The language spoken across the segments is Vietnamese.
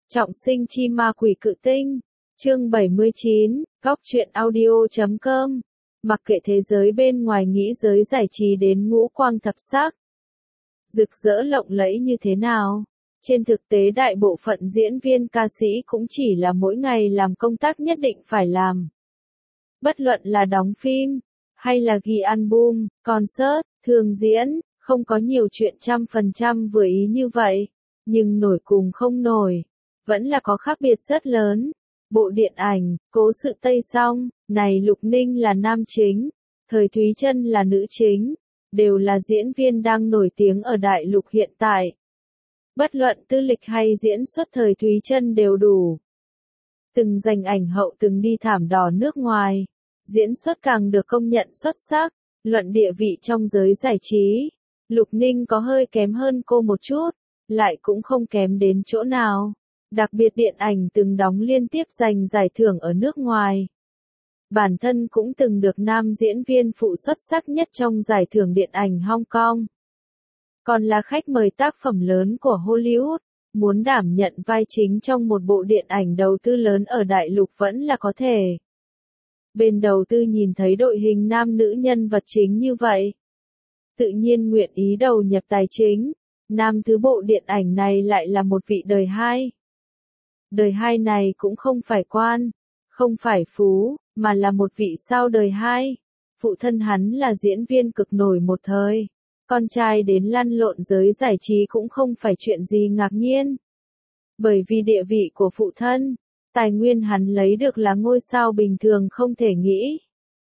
Trọng sinh chi ma quỷ cự tinh. Chương 79, góc truyện audio.com. Mặc kệ thế giới bên ngoài nghĩ giới giải trí đến ngũ quang thập sắc, rực rỡ lộng lẫy như thế nào, trên thực tế đại bộ phận diễn viên ca sĩ cũng chỉ là mỗi ngày làm công tác nhất định phải làm. Bất luận là đóng phim, hay là ghi album, concert, thường diễn, không có nhiều chuyện 100% vừa ý như vậy, nhưng nổi cùng không nổi, vẫn là có khác biệt rất lớn. Bộ điện ảnh, Cố sự Tây Song, này Lục Ninh là nam chính, Thời Thúy Trân là nữ chính, đều là diễn viên đang nổi tiếng ở đại lục hiện tại. Bất luận tư lịch hay diễn xuất Thời Thúy Trân đều đủ. Từng giành ảnh hậu, từng đi thảm đỏ nước ngoài, diễn xuất càng được công nhận xuất sắc. Luận địa vị trong giới giải trí, Lục Ninh có hơi kém hơn cô một chút, lại cũng không kém đến chỗ nào. Đặc biệt điện ảnh từng đóng liên tiếp giành giải thưởng ở nước ngoài. Bản thân cũng từng được nam diễn viên phụ xuất sắc nhất trong giải thưởng điện ảnh Hong Kong. Còn là khách mời tác phẩm lớn của Hollywood, muốn đảm nhận vai chính trong một bộ điện ảnh đầu tư lớn ở đại lục vẫn là có thể. Bên đầu tư nhìn thấy đội hình nam nữ nhân vật chính như vậy, tự nhiên nguyện ý đầu nhập tài chính. Nam thứ bộ điện ảnh này lại là một vị đời hai. Đời hai này cũng không phải quan, không phải phú, mà là một vị sao đời hai. Phụ thân hắn là diễn viên cực nổi một thời. Con trai đến lăn lộn giới giải trí cũng không phải chuyện gì ngạc nhiên. Bởi vì địa vị của phụ thân, tài nguyên hắn lấy được là ngôi sao bình thường không thể nghĩ.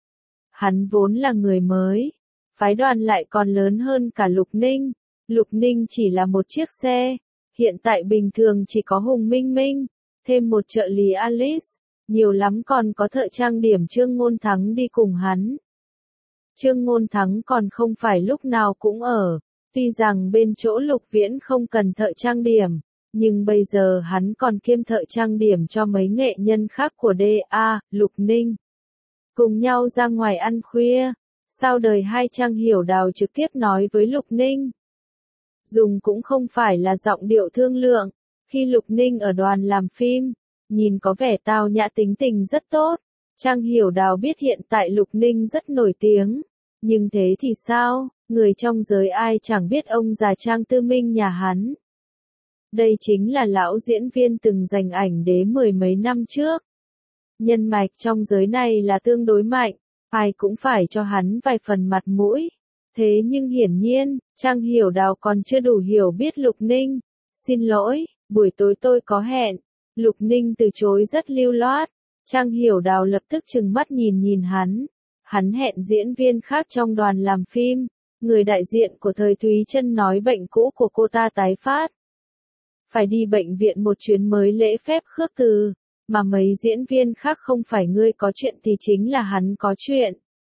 Hắn vốn là người mới, phái đoàn lại còn lớn hơn cả Lục Ninh. Lục Ninh chỉ là một chiếc xe. Hiện tại bình thường chỉ có Hùng Minh Minh, thêm một trợ lý Alice, nhiều lắm còn có thợ trang điểm Trương Ngôn Thắng đi cùng hắn. Trương Ngôn Thắng còn không phải lúc nào cũng ở, tuy rằng bên chỗ Lục Viễn không cần thợ trang điểm, nhưng bây giờ hắn còn kiêm thợ trang điểm cho mấy nghệ nhân khác của DA, Lục Ninh. Cùng nhau ra ngoài ăn khuya, sau đời hai Trang Hiểu Đào trực tiếp nói với Lục Ninh. Dùng cũng không phải là giọng điệu thương lượng, khi Lục Ninh ở đoàn làm phim, nhìn có vẻ tao nhã tính tình rất tốt. Trang Hiểu Đào biết hiện tại Lục Ninh rất nổi tiếng, nhưng thế thì sao, người trong giới ai chẳng biết ông già Trang Tư Minh nhà hắn. Đây chính là lão diễn viên từng giành ảnh đế mười mấy năm trước. Nhân mạch trong giới này là tương đối mạnh, ai cũng phải cho hắn vài phần mặt mũi. Thế nhưng hiển nhiên, Trang Hiểu Đào còn chưa đủ hiểu biết Lục Ninh. Xin lỗi, buổi tối tôi có hẹn. Lục Ninh từ chối rất lưu loát. Trang Hiểu Đào lập tức trừng mắt nhìn hắn. Hắn hẹn diễn viên khác trong đoàn làm phim. Người đại diện của Thời Thúy Trân nói bệnh cũ của cô ta tái phát. Phải đi bệnh viện một chuyến mới lễ phép khước từ. Mà mấy diễn viên khác không phải ngươi có chuyện thì chính là hắn có chuyện.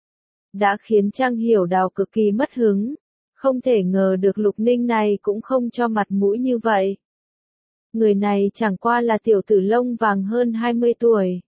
Đã khiến Trang Hiểu Đào cực kỳ mất hứng. Không thể ngờ được Lục Ninh này cũng không cho mặt mũi như vậy. Người này chẳng qua là tiểu tử lông vàng hơn 20 tuổi.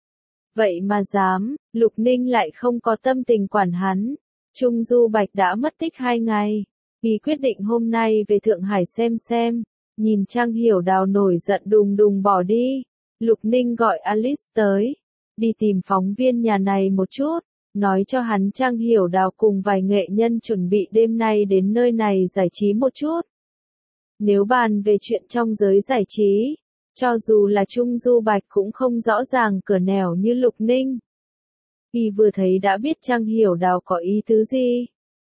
Vậy mà dám, Lục Ninh lại không có tâm tình quản hắn. Trung Du Bạch đã mất tích 2 ngày. Vì quyết định hôm nay về Thượng Hải xem. Nhìn Trang Hiểu Đào nổi giận đùng đùng bỏ đi. Lục Ninh gọi Alice tới. Đi tìm phóng viên nhà này một chút. Nói cho hắn Trang Hiểu Đào cùng vài nghệ nhân chuẩn bị đêm nay đến nơi này giải trí một chút. Nếu bàn về chuyện trong giới giải trí, cho dù là Trung Du Bạch cũng không rõ ràng cửa nẻo như Lục Ninh. Vì vừa thấy đã biết Trang Hiểu Đào có ý tứ gì.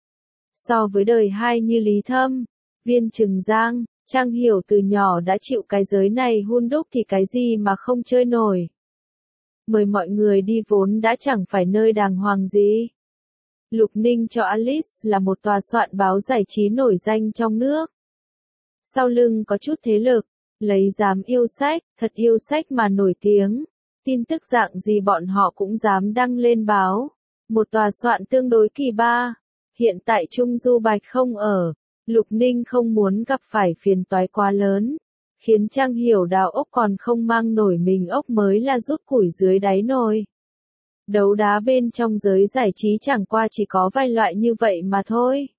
So với đời hai như Lý Thâm, Viên Trừng Giang, Trang Hiểu từ nhỏ đã chịu cái giới này hun đúc thì cái gì mà không chơi nổi. Mời mọi người đi vốn đã chẳng phải nơi đàng hoàng gì. Lục Ninh cho Alice là một tòa soạn báo giải trí nổi danh trong nước. Sau lưng có chút thế lực, lấy dám yêu sách, thật yêu sách mà nổi tiếng. Tin tức dạng gì bọn họ cũng dám đăng lên báo. Một tòa soạn tương đối kỳ ba. Hiện tại Trung Du Bạch không ở. Lục Ninh không muốn gặp phải phiền toái quá lớn. Khiến Trang Hiểu Đào ốc còn không mang nổi mình ốc mới là rút củi dưới đáy nồi. Đấu đá bên trong giới giải trí chẳng qua chỉ có vài loại như vậy mà thôi.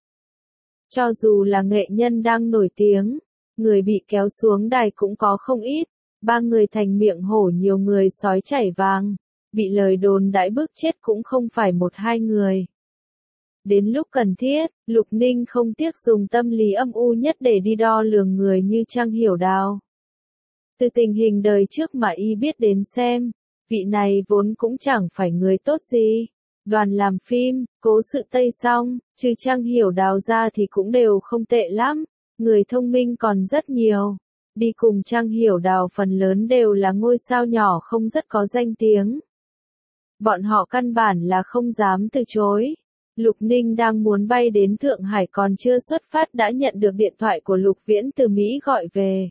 Cho dù là nghệ nhân đang nổi tiếng, người bị kéo xuống đài cũng có không ít. Ba người thành miệng hổ nhiều người sói chảy vàng, bị lời đồn đãi bức chết cũng không phải một hai người. Đến lúc cần thiết, Lục Ninh không tiếc dùng tâm lý âm u nhất để đi đo lường người như Trang Hiểu Đào. Từ tình hình đời trước mà y biết đến xem, vị này vốn cũng chẳng phải người tốt gì. Đoàn làm phim, Cố Sự Tây xong, trừ Trang Hiểu Đào ra thì cũng đều không tệ lắm, người thông minh còn rất nhiều. Đi cùng Trang Hiểu Đào phần lớn đều là ngôi sao nhỏ không rất có danh tiếng. Bọn họ căn bản là không dám từ chối. Lục Ninh đang muốn bay đến Thượng Hải còn chưa xuất phát đã nhận được điện thoại của Lục Viễn từ Mỹ gọi về.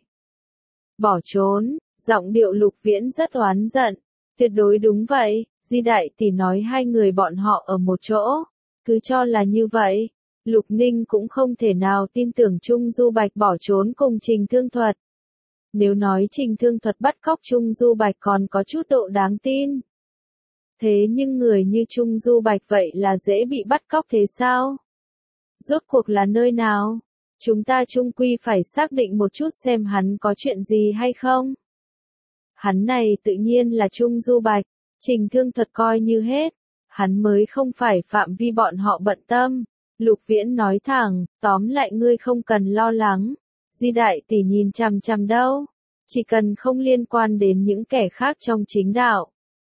Bỏ trốn, giọng điệu Lục Viễn rất oán giận. Tuyệt đối đúng vậy, Di Đại Tỷ nói hai người bọn họ ở một chỗ. Cứ cho là như vậy, Lục Ninh cũng không thể nào tin tưởng Trung Du Bạch bỏ trốn cùng Trình Thương Thuật. Nếu nói Trình Thương Thuật bắt cóc Trung Du Bạch còn có chút độ đáng tin. Thế nhưng người như Trung Du Bạch vậy là dễ bị bắt cóc thế sao? Rốt cuộc là nơi nào? Chúng ta chung quy phải xác định một chút xem hắn có chuyện gì hay không. Hắn này tự nhiên là Trung Du Bạch, Trình Thương Thuật coi như hết. Hắn mới không phải phạm vi bọn họ bận tâm. Lục Viễn nói thẳng, tóm lại ngươi không cần lo lắng. Di Đại Tỷ nhìn chằm chằm đâu. Chỉ cần không liên quan đến những kẻ khác trong chính đạo.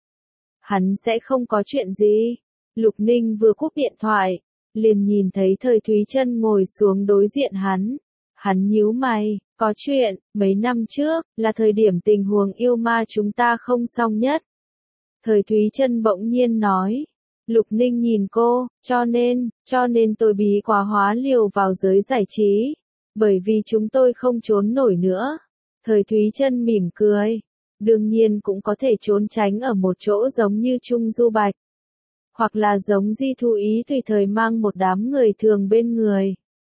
Hắn sẽ không có chuyện gì. Lục Ninh vừa cúp điện thoại, liền nhìn thấy Thời Thúy Trân ngồi xuống đối diện hắn. Hắn nhíu mày, có chuyện, mấy năm trước, là thời điểm tình huống yêu ma chúng ta không xong nhất. Thời Thúy Trân bỗng nhiên nói. Lục Ninh nhìn cô, cho nên tôi bí quá hóa liều vào giới giải trí. Bởi vì chúng tôi không trốn nổi nữa. Thời Thúy Trân mỉm cười. Đương nhiên cũng có thể trốn tránh ở một chỗ giống như Trung Du Bạch. Hoặc là giống Di Thu Ý tùy thời mang một đám người thường bên người.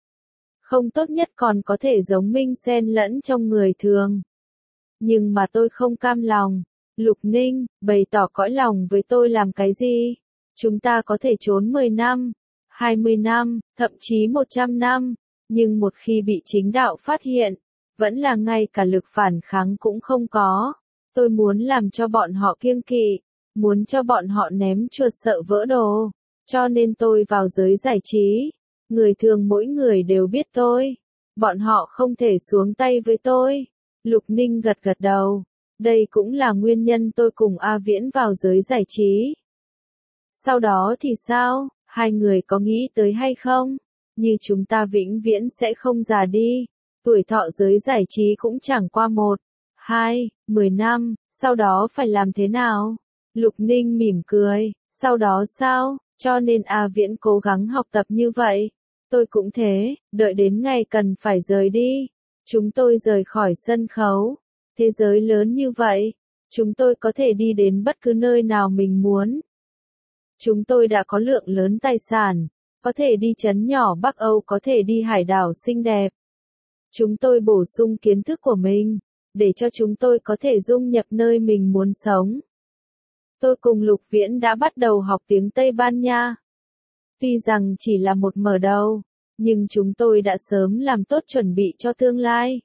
Không tốt nhất còn có thể giống Minh xen lẫn trong người thường. Nhưng mà tôi không cam lòng. Lục Ninh, bày tỏ cõi lòng với tôi làm cái gì? Chúng ta có thể trốn 10 năm, 20 năm, thậm chí 100 năm. Nhưng một khi bị chính đạo phát hiện, vẫn là ngay cả lực phản kháng cũng không có. Tôi muốn làm cho bọn họ kiêng kỵ, muốn cho bọn họ ném chuột sợ vỡ đồ. Cho nên tôi vào giới giải trí. Người thường mỗi người đều biết tôi. Bọn họ không thể xuống tay với tôi. Lục Ninh gật gật đầu. Đây cũng là nguyên nhân tôi cùng A Viễn vào giới giải trí. Sau đó thì sao? Hai người có nghĩ tới hay không? Như chúng ta vĩnh viễn sẽ không già đi. Tuổi thọ giới giải trí cũng chẳng qua 1, 2, 10 năm, sau đó phải làm thế nào? Lục Ninh mỉm cười, sau đó sao? Cho nên A Viễn cố gắng học tập như vậy. Tôi cũng thế, đợi đến ngày cần phải rời đi. Chúng tôi rời khỏi sân khấu. Thế giới lớn như vậy, chúng tôi có thể đi đến bất cứ nơi nào mình muốn. Chúng tôi đã có lượng lớn tài sản, có thể đi trấn nhỏ Bắc Âu, có thể đi hải đảo xinh đẹp. Chúng tôi bổ sung kiến thức của mình, để cho chúng tôi có thể dung nhập nơi mình muốn sống. Tôi cùng Lục Viễn đã bắt đầu học tiếng Tây Ban Nha. Tuy rằng chỉ là một mở đầu, nhưng chúng tôi đã sớm làm tốt chuẩn bị cho tương lai.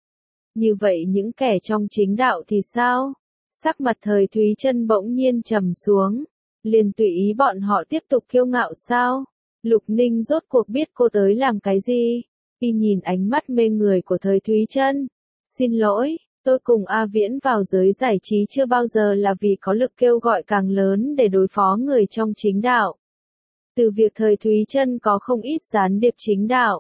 Như vậy những kẻ trong chính đạo thì sao? Sắc mặt Thời Thúy Trân bỗng nhiên trầm xuống. Liền tùy ý bọn họ tiếp tục kiêu ngạo sao? Lục Ninh rốt cuộc biết cô tới làm cái gì? Khi nhìn ánh mắt mê người của Thời Thúy Trân. Xin lỗi, tôi cùng A Viễn vào giới giải trí chưa bao giờ là vì có lực kêu gọi càng lớn để đối phó người trong chính đạo. Từ việc Thời Thúy Trân có không ít gián điệp chính đạo.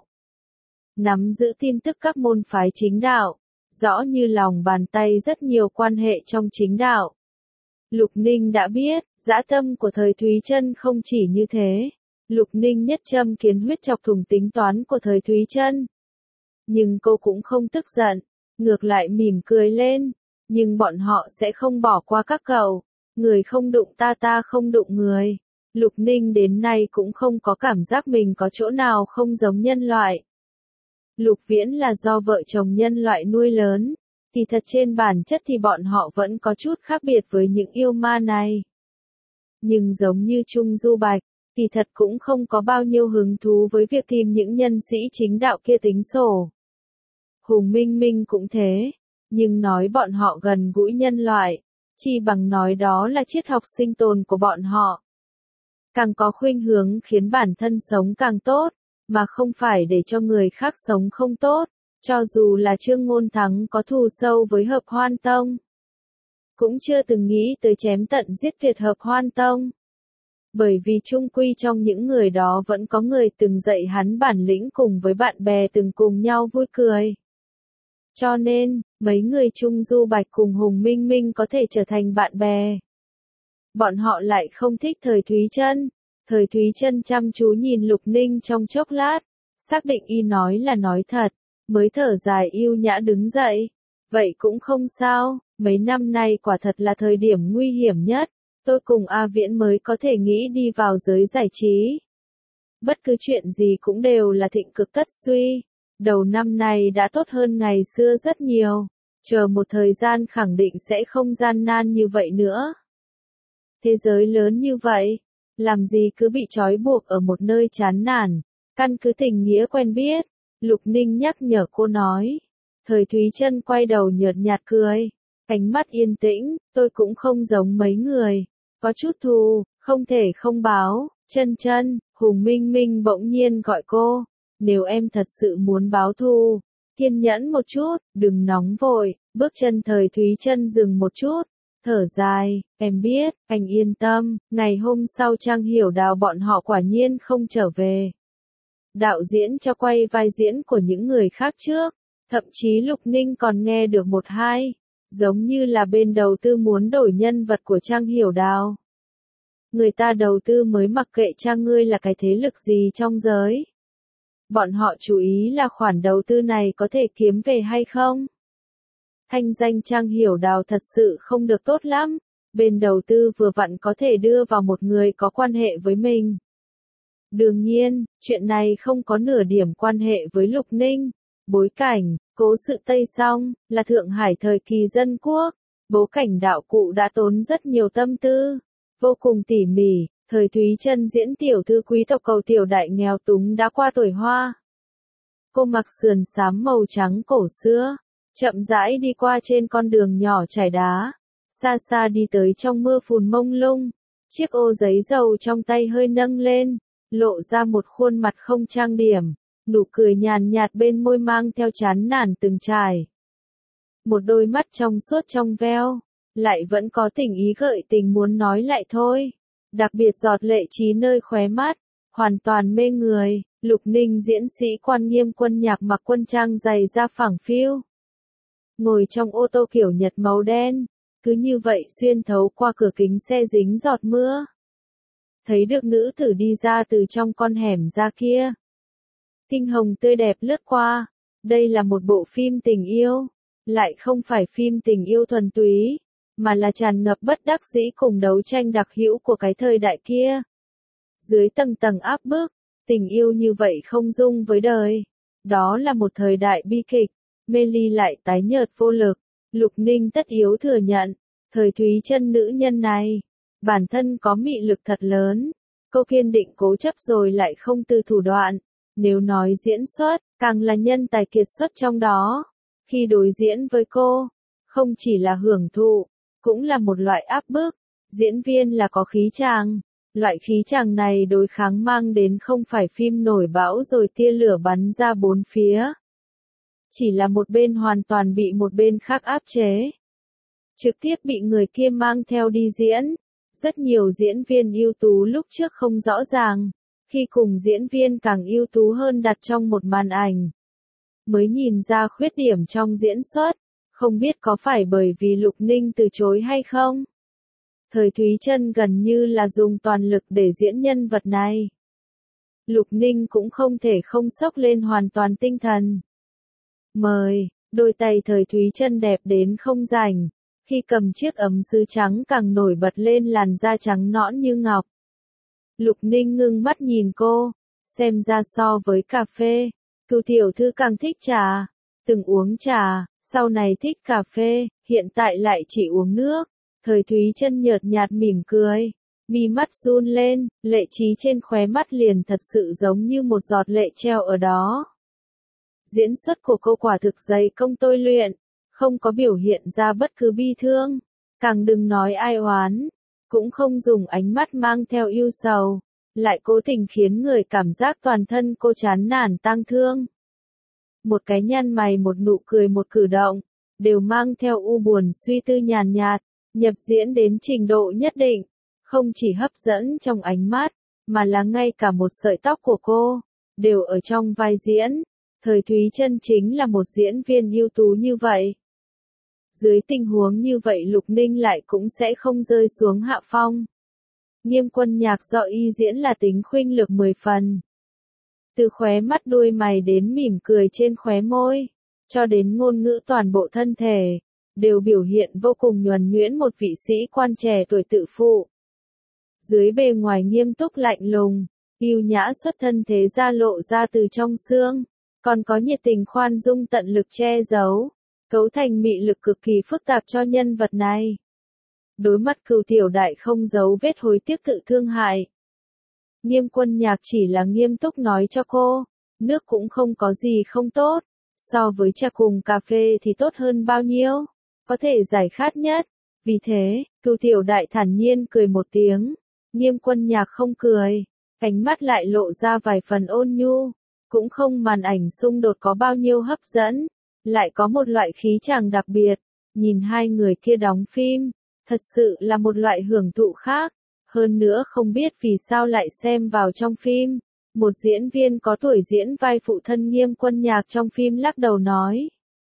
Nắm giữ tin tức các môn phái chính đạo. Rõ như lòng bàn tay rất nhiều quan hệ trong chính đạo. Lục Ninh đã biết, dã tâm của Thời Thúy Trân không chỉ như thế. Lục Ninh nhất châm kiến huyết chọc thủng tính toán của Thời Thúy Trân. Nhưng cô cũng không tức giận, ngược lại mỉm cười lên. Nhưng bọn họ sẽ không bỏ qua các cậu. Người không đụng ta, ta không đụng người. Lục Ninh đến nay cũng không có cảm giác mình có chỗ nào không giống nhân loại. Lục Viễn là do vợ chồng nhân loại nuôi lớn, thì thật trên bản chất thì bọn họ vẫn có chút khác biệt với những yêu ma này. Nhưng giống như Trung Du Bạch, thì thật cũng không có bao nhiêu hứng thú với việc tìm những nhân sĩ chính đạo kia tính sổ. Hùng Minh Minh cũng thế, nhưng nói bọn họ gần gũi nhân loại, chi bằng nói đó là triết học sinh tồn của bọn họ. Càng có khuynh hướng khiến bản thân sống càng tốt, mà không phải để cho người khác sống không tốt, cho dù là Trương Ngôn Thắng có thù sâu với Hợp Hoan Tông. Cũng chưa từng nghĩ tới chém tận giết tuyệt Hợp Hoan Tông. Bởi vì chung quy trong những người đó vẫn có người từng dạy hắn bản lĩnh cùng với bạn bè từng cùng nhau vui cười. Cho nên, mấy người Trung Du Bạch cùng Hùng Minh Minh có thể trở thành bạn bè. Bọn họ lại không thích Thời Thúy Trân. Thời Thúy Trân chăm chú nhìn Lục Ninh trong chốc lát, xác định y nói là nói thật, mới thở dài yêu nhã đứng dậy. Vậy cũng không sao, mấy năm nay quả thật là thời điểm nguy hiểm nhất, tôi cùng A Viễn mới có thể nghĩ đi vào giới giải trí. Bất cứ chuyện gì cũng đều là thịnh cực tất suy, đầu năm nay đã tốt hơn ngày xưa rất nhiều, chờ một thời gian khẳng định sẽ không gian nan như vậy nữa. Thế giới lớn như vậy, làm gì cứ bị trói buộc ở một nơi chán nản, căn cứ tình nghĩa quen biết, Lục Ninh nhắc nhở cô nói. Thời Thúy Trân quay đầu nhợt nhạt cười, ánh mắt yên tĩnh, tôi cũng không giống mấy người, có chút thù, không thể không báo. Trân Trân, Hùng Minh Minh bỗng nhiên gọi cô, nếu em thật sự muốn báo thù, kiên nhẫn một chút, đừng nóng vội. Bước chân Thời Thúy Trân dừng một chút, thở dài, em biết, anh yên tâm. Ngày hôm sau Trang Hiểu Đào bọn họ quả nhiên không trở về. Đạo diễn cho quay vai diễn của những người khác trước, thậm chí Lục Ninh còn nghe được một hai, giống như là bên đầu tư muốn đổi nhân vật của Trang Hiểu Đào. Người ta đầu tư mới mặc kệ Trang ngươi là cái thế lực gì trong giới. Bọn họ chú ý là khoản đầu tư này có thể kiếm về hay không. Thanh danh Trang Hiểu Đào thật sự không được tốt lắm, bên đầu tư vừa vặn có thể đưa vào một người có quan hệ với mình. Đương nhiên, chuyện này không có nửa điểm quan hệ với Lục Ninh. Bối cảnh, cố sự Tây Song, là Thượng Hải thời kỳ dân quốc. Bố cảnh đạo cụ đã tốn rất nhiều tâm tư, vô cùng tỉ mỉ. Thời Thúy Trân diễn tiểu thư quý tộc cầu tiểu đại nghèo túng đã qua tuổi hoa. Cô mặc sườn xám màu trắng cổ xưa, chậm rãi đi qua trên con đường nhỏ trải đá, xa xa đi tới trong mưa phùn mông lung. Chiếc ô giấy dầu trong tay hơi nâng lên, lộ ra một khuôn mặt không trang điểm, nụ cười nhàn nhạt bên môi mang theo chán nản từng trải. Một đôi mắt trong suốt trong veo, lại vẫn có tình ý gợi tình muốn nói lại thôi. Đặc biệt giọt lệ trí nơi khóe mắt, hoàn toàn mê người. Lục Ninh diễn sĩ Quan Nghiêm Quân Nhạc mặc quân trang dày da phẳng phiu, ngồi trong ô tô kiểu Nhật màu đen, cứ như vậy xuyên thấu qua cửa kính xe dính giọt mưa. Thấy được nữ tử đi ra từ trong con hẻm ra kia. Kinh hồng tươi đẹp lướt qua, đây là một bộ phim tình yêu, lại không phải phim tình yêu thuần túy, mà là tràn ngập bất đắc dĩ cùng đấu tranh đặc hữu của cái thời đại kia. Dưới tầng tầng áp bức, tình yêu như vậy không dung với đời. Đó là một thời đại bi kịch, mê ly lại tái nhợt vô lực. Lục Ninh tất yếu thừa nhận, Thời Thúy Trân nữ nhân này, bản thân có mị lực thật lớn. Cô kiên định cố chấp rồi lại không từ thủ đoạn. Nếu nói diễn xuất, càng là nhân tài kiệt xuất trong đó. Khi đối diễn với cô, không chỉ là hưởng thụ, cũng là một loại áp bức. Diễn viên là có khí tràng. Loại khí tràng này đối kháng mang đến không phải phim nổi bão rồi tia lửa bắn ra bốn phía. Chỉ là một bên hoàn toàn bị một bên khác áp chế. Trực tiếp bị người kia mang theo đi diễn. Rất nhiều diễn viên ưu tú lúc trước không rõ ràng. Khi cùng diễn viên càng ưu tú hơn đặt trong một màn ảnh, mới nhìn ra khuyết điểm trong diễn xuất. Không biết có phải bởi vì Lục Ninh từ chối hay không? Thời Thúy Trân gần như là dùng toàn lực để diễn nhân vật này. Lục Ninh cũng không thể không sốc lên hoàn toàn tinh thần. Mời, đôi tay Thời Thúy Trân đẹp đến không rảnh. Khi cầm chiếc ấm sứ trắng càng nổi bật lên làn da trắng nõn như ngọc. Lục Ninh ngưng mắt nhìn cô, xem ra so với cà phê, Cửu tiểu thư càng thích trà. Từng uống trà, sau này thích cà phê, hiện tại lại chỉ uống nước. Thời Thúy Trân nhợt nhạt mỉm cười, mi mắt run lên, lệ trí trên khóe mắt liền thật sự giống như một giọt lệ treo ở đó. Diễn xuất của cô quả thực dày công tôi luyện, không có biểu hiện ra bất cứ bi thương, càng đừng nói ai oán, cũng không dùng ánh mắt mang theo ưu sầu, lại cố tình khiến người cảm giác toàn thân cô chán nản tang thương. Một cái nhăn mày, một nụ cười, một cử động, đều mang theo u buồn suy tư nhàn nhạt, nhập diễn đến trình độ nhất định, không chỉ hấp dẫn trong ánh mắt, mà là ngay cả một sợi tóc của cô, đều ở trong vai diễn. Thời Thúy Trân chính là một diễn viên ưu tú như vậy. Dưới tình huống như vậy Lục Ninh lại cũng sẽ không rơi xuống hạ phong. Nghiêm Quân Nhạc do y diễn là tính khuynh lực 10 phần. Từ khóe mắt đuôi mày đến mỉm cười trên khóe môi, cho đến ngôn ngữ toàn bộ thân thể, đều biểu hiện vô cùng nhuần nhuyễn một vị sĩ quan trẻ tuổi tự phụ. Dưới bề ngoài nghiêm túc lạnh lùng, yêu nhã xuất thân thế ra lộ ra từ trong xương, còn có nhiệt tình khoan dung tận lực che giấu, cấu thành mị lực cực kỳ phức tạp cho nhân vật này. Đối mặt Cửu Tiểu Đại không giấu vết hối tiếc tự thương hại. Nghiêm Quân Nhạc chỉ là nghiêm túc nói cho cô, nước cũng không có gì không tốt, so với trà cùng cà phê thì tốt hơn bao nhiêu, có thể giải khát nhất. Vì thế, Cửu Tiểu Đại thản nhiên cười một tiếng, Nghiêm Quân Nhạc không cười, ánh mắt lại lộ ra vài phần ôn nhu, cũng không màn ảnh xung đột có bao nhiêu hấp dẫn, lại có một loại khí chàng đặc biệt, nhìn hai người kia đóng phim, thật sự là một loại hưởng thụ khác. Hơn nữa không biết vì sao lại xem vào trong phim. Một diễn viên có tuổi diễn vai phụ thân Nghiêm Quân Nhạc trong phim lắc đầu nói.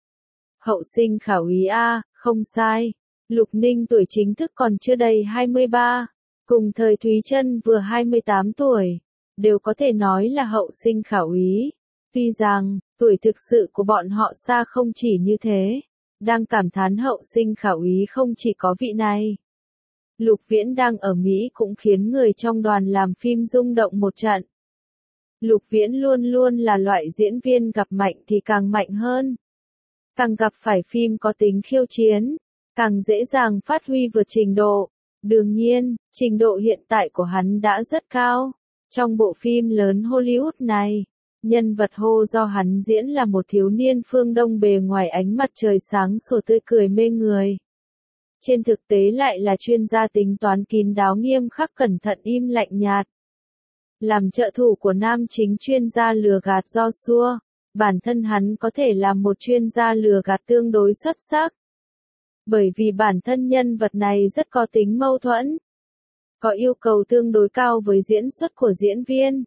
Hậu sinh khảo ý a, không sai. Lục Ninh tuổi chính thức còn chưa đầy 23. Cùng thời Thúy Trân vừa 28 tuổi. Đều có thể nói là hậu sinh khảo ý. Tuy rằng, tuổi thực sự của bọn họ xa không chỉ như thế. Đang cảm thán hậu sinh khảo ý không chỉ có vị này. Lục Viễn đang ở Mỹ cũng khiến người trong đoàn làm phim rung động một trận. Lục Viễn luôn luôn là loại diễn viên gặp mạnh thì càng mạnh hơn. Càng gặp phải phim có tính khiêu chiến, càng dễ dàng phát huy vượt trình độ. Đương nhiên, trình độ hiện tại của hắn đã rất cao. Trong bộ phim lớn Hollywood này, nhân vật hô do hắn diễn là một thiếu niên phương Đông bề ngoài ánh mặt trời sáng sủa tươi cười mê người. Trên thực tế lại là chuyên gia tính toán kín đáo nghiêm khắc cẩn thận im lạnh nhạt. Làm trợ thủ của nam chính chuyên gia lừa gạt Joshua, bản thân hắn có thể làm một chuyên gia lừa gạt tương đối xuất sắc. Bởi vì bản thân nhân vật này rất có tính mâu thuẫn. Có yêu cầu tương đối cao với diễn xuất của diễn viên.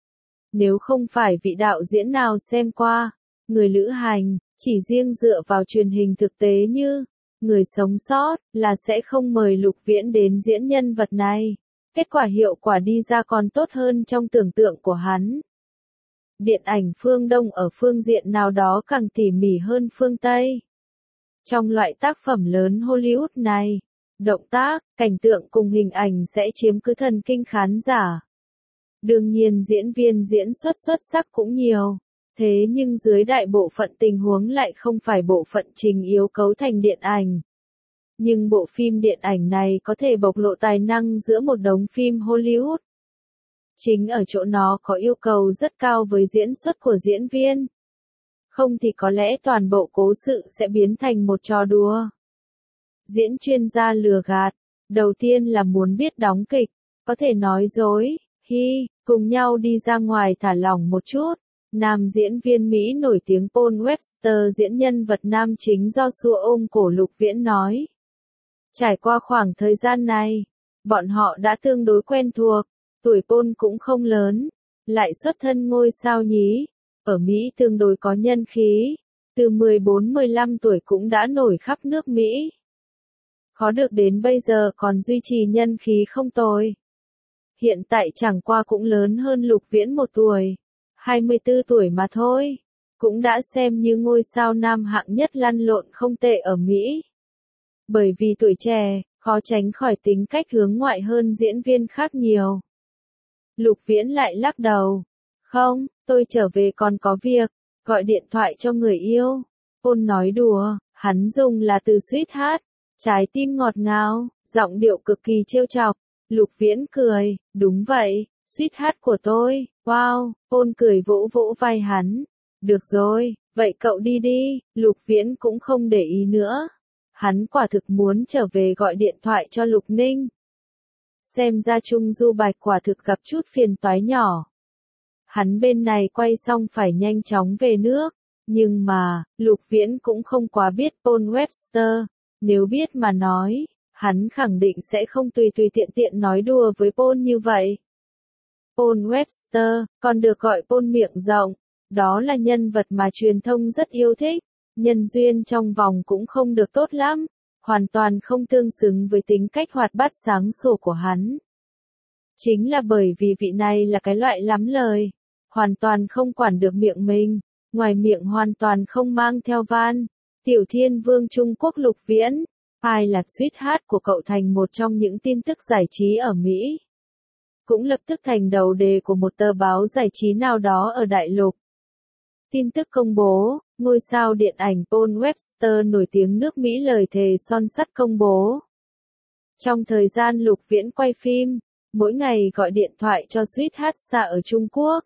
Nếu không phải vị đạo diễn nào xem qua, Người Lữ Hành, chỉ riêng dựa vào truyền hình thực tế như Người Sống Sót, là sẽ không mời Lục Viễn đến diễn nhân vật này. Kết quả hiệu quả đi ra còn tốt hơn trong tưởng tượng của hắn. Điện ảnh phương Đông ở phương diện nào đó càng tỉ mỉ hơn phương Tây. Trong loại tác phẩm lớn Hollywood này, động tác, cảnh tượng cùng hình ảnh sẽ chiếm cứ thần kinh khán giả. Đương nhiên diễn viên diễn xuất sắc cũng nhiều. Thế nhưng dưới đại bộ phận tình huống lại không phải bộ phận trình yếu cấu thành điện ảnh. Nhưng bộ phim điện ảnh này có thể bộc lộ tài năng giữa một đống phim Hollywood. Chính ở chỗ nó có yêu cầu rất cao với diễn xuất của diễn viên. Không thì có lẽ toàn bộ cố sự sẽ biến thành một trò đùa. Diễn chuyên gia lừa gạt, đầu tiên là muốn biết đóng kịch, có thể nói dối, cùng nhau đi ra ngoài thả lỏng một chút. Nam diễn viên Mỹ nổi tiếng Paul Webster diễn nhân vật nam chính Joshua ôm cổ Lục Viễn nói. Trải qua khoảng thời gian này, bọn họ đã tương đối quen thuộc, tuổi Paul cũng không lớn, lại xuất thân ngôi sao nhí, ở Mỹ tương đối có nhân khí, từ 14-15 tuổi cũng đã nổi khắp nước Mỹ. Khó được đến bây giờ còn duy trì nhân khí không tồi. Hiện tại chẳng qua cũng lớn hơn Lục Viễn 1 tuổi. 24 tuổi mà thôi, cũng đã xem như ngôi sao nam hạng nhất lăn lộn không tệ ở Mỹ. Bởi vì tuổi trẻ, khó tránh khỏi tính cách hướng ngoại hơn diễn viên khác nhiều. Lục Viễn lại lắc đầu. Không, tôi trở về còn có việc, gọi điện thoại cho người yêu. Paul nói đùa, hắn dùng là từ sweetheart, trái tim ngọt ngào, giọng điệu cực kỳ trêu chọc. Lục Viễn cười, đúng vậy. Sweetheart của tôi, wow, Paul cười vỗ vỗ vai hắn. Được rồi, Vậy cậu đi đi, Lục Viễn cũng không để ý nữa. Hắn quả thực muốn trở về gọi điện thoại cho Lục Ninh. Xem ra Trung Du Bạch quả thực gặp chút phiền toái nhỏ. Hắn bên này quay xong phải nhanh chóng về nước. Nhưng mà, Lục Viễn cũng không quá biết Paul Webster. Nếu biết mà nói, hắn khẳng định sẽ không tùy tiện tiện nói đùa với Paul như vậy. Paul Webster, còn được gọi Paul miệng rộng, đó là nhân vật mà truyền thông rất yêu thích. Nhân duyên trong vòng cũng không được tốt lắm, hoàn toàn không tương xứng với tính cách hoạt bát sáng sủa của hắn. Chính là bởi vì vị này là cái loại lắm lời, hoàn toàn không quản được miệng mình, ngoài miệng hoàn toàn không mang theo van. Tiểu Thiên Vương Trung Quốc Lục Viễn, ai là sweetheart của cậu thành một trong những tin tức giải trí ở Mỹ. Cũng lập tức thành đầu đề của một tờ báo giải trí nào đó ở Đại Lục. Tin tức công bố, ngôi sao điện ảnh Paul Webster nổi tiếng nước Mỹ lời thề son sắt công bố. Trong thời gian Lục Viễn quay phim, mỗi ngày gọi điện thoại cho sweetheart xa ở Trung Quốc.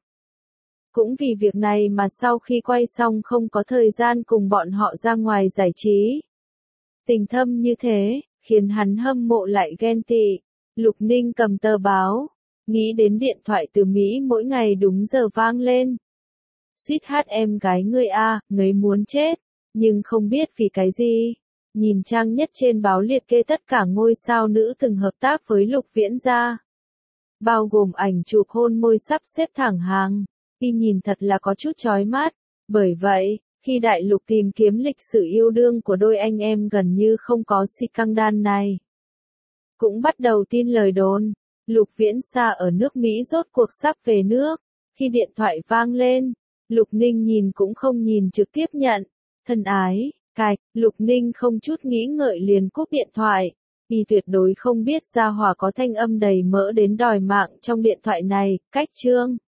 Cũng vì việc này mà sau khi quay xong không có thời gian cùng bọn họ ra ngoài giải trí. Tình thâm như thế, khiến hắn hâm mộ lại ghen tị. Lục Ninh cầm tờ báo, nghĩ đến điện thoại từ Mỹ mỗi ngày đúng giờ vang lên. Sweetheart em gái ngươi a, ngấy muốn chết, nhưng không biết vì cái gì. Nhìn trang nhất trên báo liệt kê tất cả ngôi sao nữ từng hợp tác với Lục Viễn ra. Bao gồm ảnh chụp hôn môi sắp xếp thẳng hàng, khi nhìn thật là có chút chói mắt. Bởi vậy, khi Đại Lục tìm kiếm lịch sử yêu đương của đôi anh em gần như không có scandal này. Cũng bắt đầu tin lời đồn, Lục Viễn xa ở nước Mỹ rốt cuộc sắp về nước. Khi điện thoại vang lên, Lục Ninh nhìn cũng không nhìn trực tiếp nhận. Thân ái, cạch, Lục Ninh không chút nghĩ ngợi liền cúp điện thoại. Y tuyệt đối không biết Gia Hòa có thanh âm đầy mỡ đến đòi mạng trong điện thoại này. Cách chương